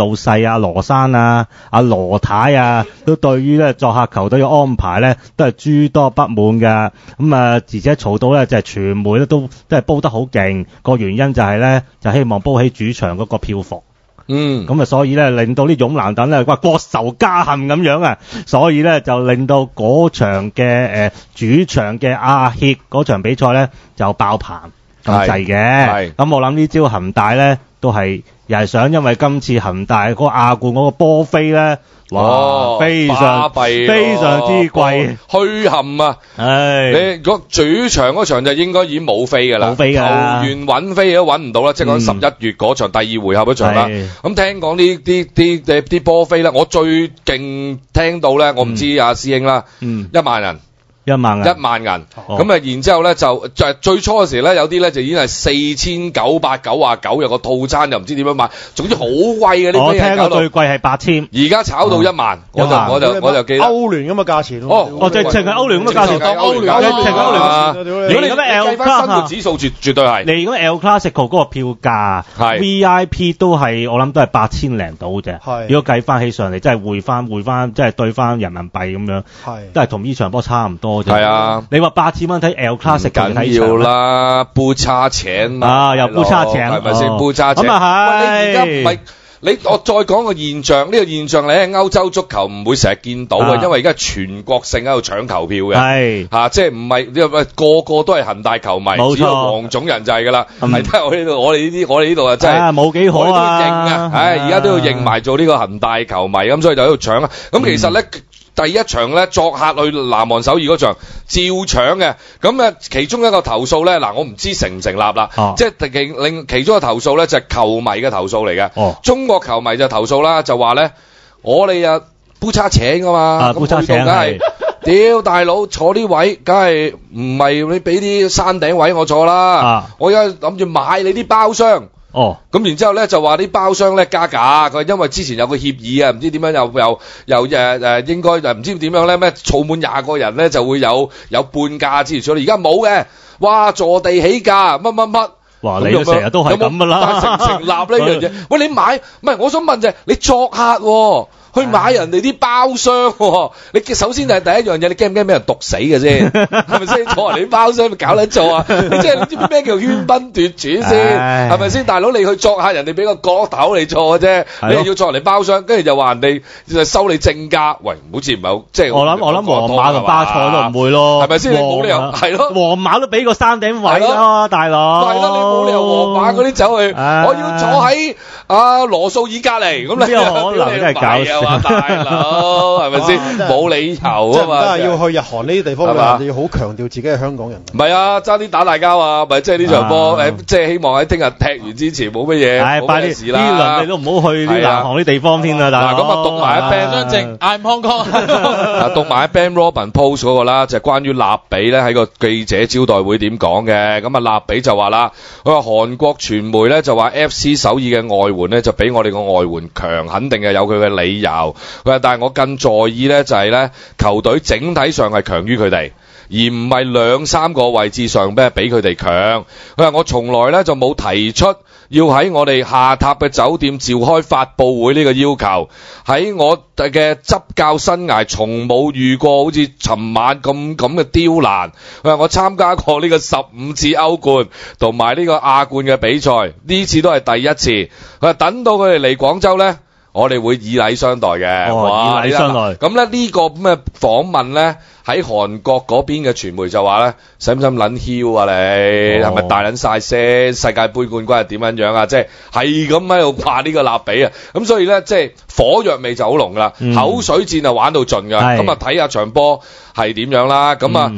阿羅生啊、阿羅太啊，都對於咧作客球隊嘅安排咧都係諸多不滿㗎。咁啊，而且嘈到咧就係傳媒咧都係煲得好勁，個原因就係咧就希望煲起主場嗰個票房。咁啊，所以咧令到啲勇男等咧國仇家恨咁樣啊，所以咧就令到嗰場嘅主場嘅亞協嗰場比賽咧就爆棚咁滯嘅。咁我諗呢招恒大咧都係又係想因為今次恒大嗰個亞冠嗰個波飛咧。哇！非常之貴， 虛冚啊！你個主場嗰場就應該已經冇飛㗎啦，球員揾飛都揾唔到啦，即係講11月嗰場第2回合嗰場啦。咁聽講啲波飛咧，我最勁聽到咧，我唔知阿師兄啦，1萬人。1萬銀，咁啊，然之後咧就最初嘅時咧，有啲咧就已經係4999有個套餐，又唔知點樣買，總之好貴嘅啲飛， 我聽過最貴係8000， 而家炒到1萬，我就記得歐聯咁嘅價錢。 即係歐聯咁嘅價錢，當歐聯如果你計翻生活指數，絕對係。 你如果 L Classical 嗰個票價，VIP 都係我諗都係8000零到啫。如果計翻起上嚟，即係匯翻，即係對翻人民幣咁樣，都係同呢場波差唔多。 係啊， 你話8000蚊睇 L Classic 緊要啦，不差錢啊，又不差錢， 係咪先？不差錢。咁啊係。你而家唔係我再講個現象，呢個現象你喺歐洲足球唔會成日見到嘅，因為而家全國性喺度搶球票嘅，係即係唔係個個都係恒大球迷，只有黃種人就係㗎啦。係睇我呢度，我哋呢度啊真係冇幾好啊！而家都要認埋做呢個恒大球迷，咁所以就喺度搶啊！咁其實咧。第一場咧作客去南韓首爾嗰場照搶嘅，咁啊其中一個投訴咧，嗱我唔知成唔成立啦，即係另其中一個投訴咧就係球迷嘅投訴嚟嘅，中國球迷就投訴啦，就話咧我哋啊杯叉請㗎嘛，咁去到梗係屌大佬坐啲位，梗係唔係你俾啲山頂位我坐啦，我而家諗住買你啲包廂。咁然之後咧就話啲包廂咧加價，佢因為之前有個協議啊，唔知點樣又應該唔知點樣咧咩，儲滿20個人咧就會有半價之類，所以而家冇嘅，哇坐地起價乜， 哇你都成日都係咁噶啦， 成立呢樣嘢，喂你買唔係我想問就係你作客喎。去買人哋啲包廂，你首先就係第一樣嘢，你驚唔驚俾人毒死嘅先？係咪先？坐人哋啲包廂咪搞撚做啊！你知唔知咩叫喧賓奪主先？係咪先？大佬你去作客人哋俾個角頭你坐嘅啫，你又要坐人哋包廂，跟住就話人哋就收你正價，喂，好似唔係好即係。我諗皇馬同巴塞都唔會咯， 係咪先？你冇理由係咯， 皇馬都俾個山頂位啊，大佬。 係咯，你冇理由皇馬嗰啲走去，我要坐喺阿羅素爾隔離咁你。 可能真係搞。 大佬係咪先？冇理由啊嘛！ 真係要去日韓呢啲地方，你要好強調自己係香港人。 唔係啊，爭啲打大交啊！咪即係呢場波即係希望喺聽日踢完之前冇乜嘢，冇乜事啦。 呢輪你都唔好去啲南韓啲地方添啦，大佬。 咁啊，讀埋一 band 張正 I'm Hong Kong。 讀埋一 band Robin Post 嗰個啦，就係關於立比咧喺個記者招待會點講嘅。咁啊，立比就話啦，佢話韓國傳媒咧就話 FC 首爾嘅外援咧就比我哋個外援強，肯定係有佢嘅理由。佢話但係我更在意咧就係咧球隊整體上係強於佢哋，而唔係2-3個位置上比佢哋強。佢話我從來咧就冇提出要喺我哋下榻嘅酒店召開發佈會呢個要求，喺我嘅執教生涯從冇遇過好似尋晚咁嘅刁難。佢話我參加過呢個15次歐冠同埋呢個亞冠嘅比賽，呢次都係第一次。佢話等到佢哋嚟廣州咧，我哋會以禮相待嘅。 以禮相待。 咁咧呢個咁嘅訪問咧，喺韓國嗰邊嘅傳媒就話咧，使唔使撚囂啊你？係咪大撚晒聲？世界盃冠軍係點樣啊？即係咁喺度話呢個立比啊！咁所以咧，即係火藥味就好濃啦，口水戰啊玩到盡㗎。咁啊睇下場波係點樣啦。咁啊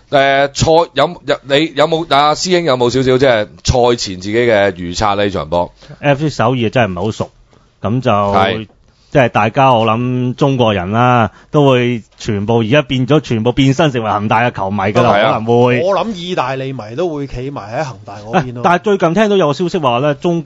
你有冇阿師兄有冇少少即係賽前自己嘅預測呢場波 ？FC 首爾真係唔係好熟。咁就即係大家我諗中國人啦，都會全部而家全部變身成為恒大嘅球迷㗎啦，可能會。 我諗意大利迷都會企埋喺恒大嗰邊咯。 但係最近聽到有個消息話咧，中國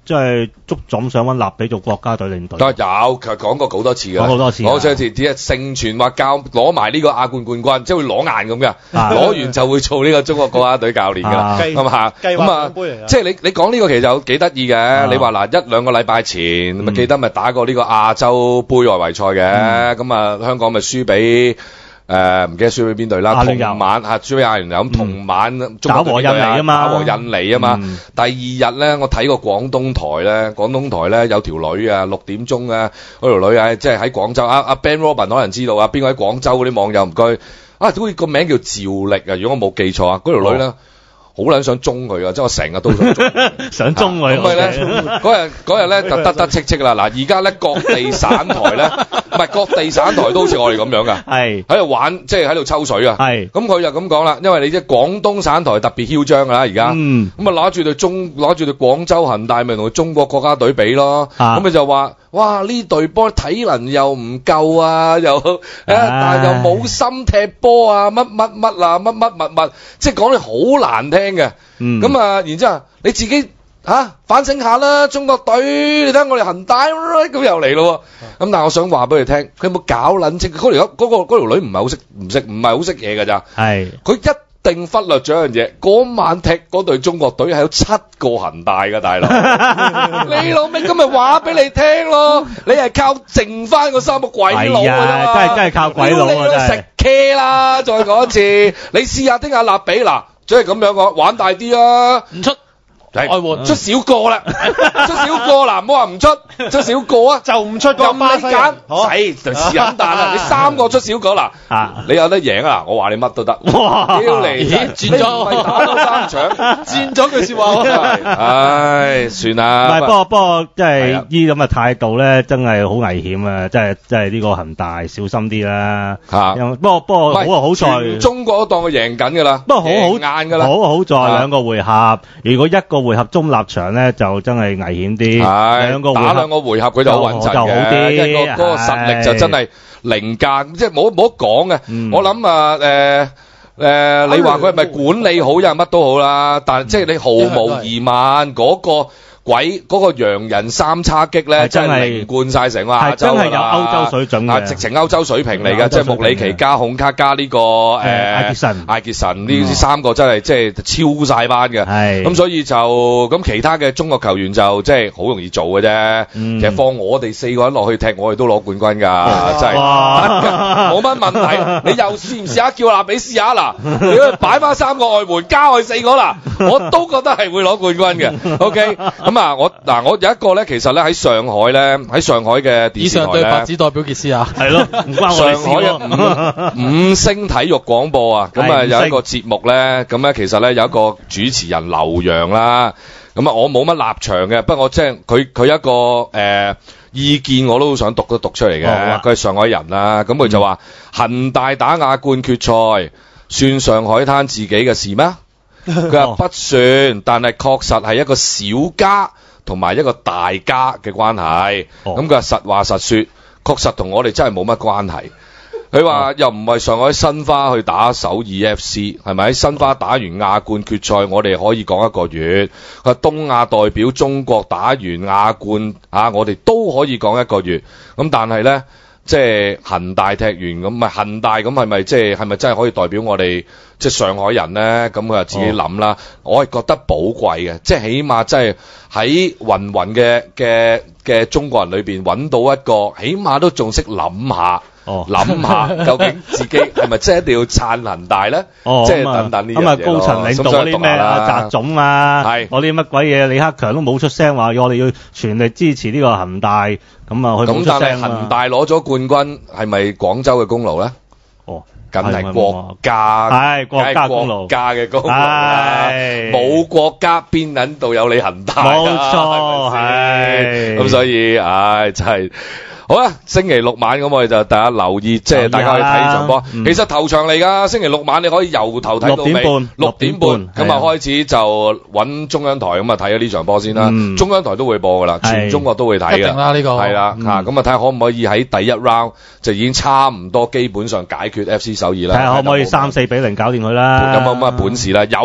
即係足總想揾立比做國家隊領隊？ 有，佢講過好多次㗎。講好多次。我上次只係盛傳話教攞埋呢個亞冠冠軍，即係會攞硬咁嘅，攞完就會做呢個中國國家隊教練㗎啦，係嘛？咁啊，即係你講呢個其實有幾得意嘅。你話嗱1-2個禮拜前咪記得咪打過呢個亞洲杯外圍賽嘅，咁啊香港咪輸俾。唔記得輸俾邊隊啦，同晚輸俾阿聯酋，同晚打和印尼啊嘛， 打和印尼啊嘛。第二日咧，我睇過廣東台咧有條女啊，6點鐘啊，嗰條女啊，即係喺廣州阿 Ben Robin 可能知道啊，邊個喺廣州嗰啲網友唔該，好似個名叫趙力啊，如果我冇記錯啊，嗰條女咧。好撚想中佢啊！即係我成日都想中， 想中佢。 咁咪咧嗰日咧就得戚戚啦。嗱，而家咧各地省台咧，唔係各地省台都好似我哋咁樣噶，係喺度玩，即係喺度抽水啊。係咁佢就咁講啦，因為你知廣東省台特別囂張㗎啦，而家咁啊攞住對廣州恒大咪同中國國家隊比咯。咁佢就話：哇！呢隊波體能又唔夠啊，但又冇心踢波啊，乜啊，即係講得好難聽。嘅，咁啊，然之後你自己反省下啦，中國隊，你睇我哋恒大咁又嚟咯，咁但係我想話俾你聽，佢有冇搞撚清？嗰條女唔係好識嘢㗎咋，係，佢一定忽略咗一樣嘢，嗰晚踢嗰隊中國隊係有7個恒大㗎大佬，你老味咁咪話俾你聽咯，你係靠剩翻嗰3個鬼佬㗎嘛， 梗係靠鬼佬啊，真係食 K 啦，再講一次，你試下聽下立比嗱。即係咁樣講，玩大啲啊！唔出，出少個啦，出少個啦，唔好話唔出少個啊，就唔出個巴西揀，就是咁蛋啦！你3個出少個啦，你有得贏啊！我話你乜都得，哇！屌你，轉咗打多3場，轉咗句説話，唉，算啦。唔係，不過即係呢咁嘅態度咧，真係好危險啊！即係呢個恒大小心啲啦。不過好在中國都當佢贏緊㗎啦， 不過好在2個回合，如果1個回合中立場咧，就真係危險啲。 打2個回合佢就好穩陣嘅，因為嗰個實力就真係凌駕，即係冇得講嘅。我諗啊你話佢係咪管理好又乜都好啦，但係即係你毫無疑問嗰個洋人3叉戟咧，真係連貫曬成個亞洲㗎啦，真係有歐洲水準嘅，直情歐洲水平嚟㗎，即係穆里奇加孔卡加呢個艾傑臣呢3個真係即係超曬班嘅，咁所以就咁其他嘅中國球員就即係好容易做嘅啫，其實放我哋4個人落去踢，我哋都攞冠軍㗎，真係冇乜問題。你又試唔試下叫立比試下嗱？你擺翻3個外援加我哋4個啦，我都覺得係會攞冠軍嘅。OK 咁。我有一個咧，其實咧喺上海嘅電視台咧，以上對白只代表傑斯啊，係咯，唔關我哋事。上海嘅5星體育廣播啊，咁啊有一個節目咧，咁咧其實咧有一個主持人劉洋啦，咁啊我冇乜立場嘅，不過我即係佢一個意見我都想讀出嚟嘅，佢係上海人啦，咁佢就話恒大打亞冠決賽算上海灘自己嘅事咩？佢話不算，但係確實係一個小家同埋一個大家嘅關係。咁佢話實話實說，確實同我哋真係冇乜關係。佢話又唔係上海申花去打首爾 FC， 係咪？申花打完亞冠決賽，我哋可以講1個月。佢話東亞代表中國打完亞冠我哋都可以講1個月。咁但係咧，即係恒大踢完咁，咪恒大咁係咪即係係咪真係可以代表我哋即係上海人咧？咁佢就自己諗啦。我係覺得寶貴嘅，即係起碼即係喺芸芸嘅中國人裏邊揾到一個，起碼都仲識諗下。諗下究竟自己係咪真係一定要撐恒大咧？即係等等呢樣嘢咯。咁啊，高層領導嗰啲咩習總啊，係嗰啲乜鬼嘢？李克強都冇出聲話，我哋要全力支持呢個恒大。咁啊，佢冇出聲啊。咁但係恒大攞咗冠軍係咪廣州嘅功勞咧？梗係國家，係國家功勞，國家嘅功勞啦。冇國家邊撚度有你恒大？冇錯，係。咁所以，真係。好啦，星期6晚咁我哋就大家留意，即係大家去睇呢場波。其實頭場嚟㗎，星期6晚你可以由頭睇到尾。6點半咁啊開始就揾中央台咁啊睇咗呢場波先啦。中央台都會播㗎啦，全中國都會睇嘅。一定啦呢個。係啦，咁啊睇下可唔可以喺第一 round 就已經差唔多基本上解決 FC 首爾啦。睇下可唔可以3-4-0搞掂佢啦。有冇乜本事啦？有㗎。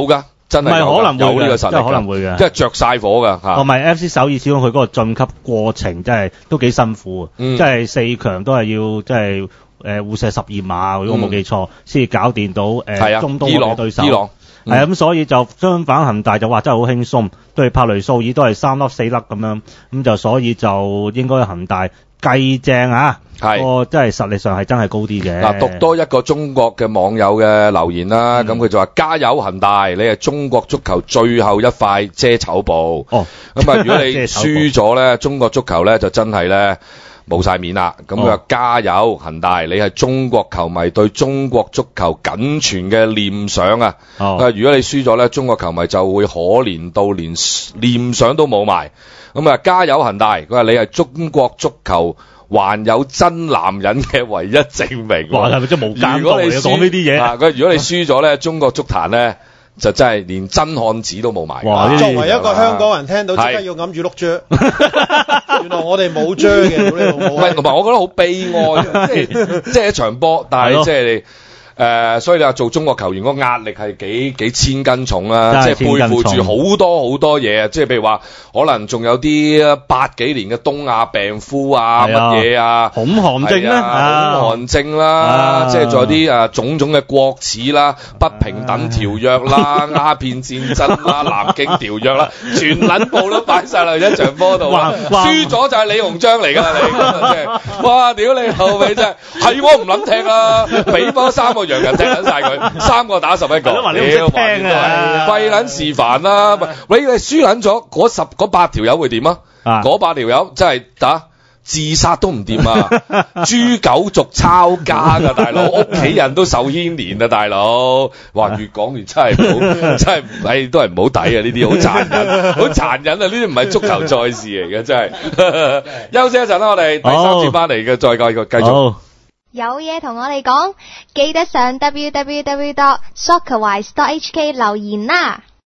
真係可能有呢個實力， 真係可能會嘅， 即係着晒火㗎嚇。 同埋 FC 首爾始終佢嗰個晉級過程真係都幾辛苦啊，即係4強都係要即係互射12碼，如果我冇記錯，先至搞掂到中東嘅對手。伊朗係啊，咁所以就相反恒大就話真係好輕鬆，對帕雷素爾都係3粒4粒咁樣，咁就所以就應該恒大計正啊，個真係實力上係真係高啲嘅。 嗱，讀多一個中國嘅網友嘅留言啦，咁佢就話加油恒大，你係中國足球最後一塊遮醜布。咁啊，如果你輸咗咧，中國足球咧就真係咧冇晒面啦。咁佢話加油恒大，你係中國球迷對中國足球僅存嘅念想啊。如果你輸咗咧，中國球迷就會可憐到連念想都冇埋。咁啊，加油恒大！佢話你係中國足球還有真男人嘅唯一證明。 哇，係咪真冇間斷嚟講呢啲嘢？ 佢如果你輸咗咧，中國足壇咧就真係連真漢子都冇埋。 哇！作為一個香港人聽到，即刻要揞住碌啫。原來我哋冇啫嘅， 唔係，同埋我覺得好悲哀，即係一場波，但係即係你。所以你話做中國球員嗰個壓力係幾千斤重啦，即係背負住好多嘢啊！即係譬如話，可能仲有啲80幾年嘅東亞病夫啊，乜嘢啊， 恐韓症啦， 恐韓症啦，即係仲有啲種種嘅國恥啦、不平等條約啦、鴉片戰爭啦、南京條約啦，全撚部都擺晒落一場波度，輸咗就係李鴻章嚟㗎啦，你真係哇！屌你後尾真係我唔撚踢啦，俾波3個洋人踢撚晒佢，3個打11個，屌，廢撚事煩啦！你輸撚咗嗰8條友會點啊？嗰8條友真係打自殺都唔掂啊！豬狗族抄家㗎大佬，屋企人都受牽連啊大佬！哇，越講越真係唔好，真係都係唔好抵啊！呢啲好殘忍，好殘忍啊！呢啲唔係足球賽事嚟嘅，真係。休息一陣啦，我哋第3節翻嚟嘅再繼續。 有嘢同我哋講，記得上 www.soccerwise.hk 留言啦。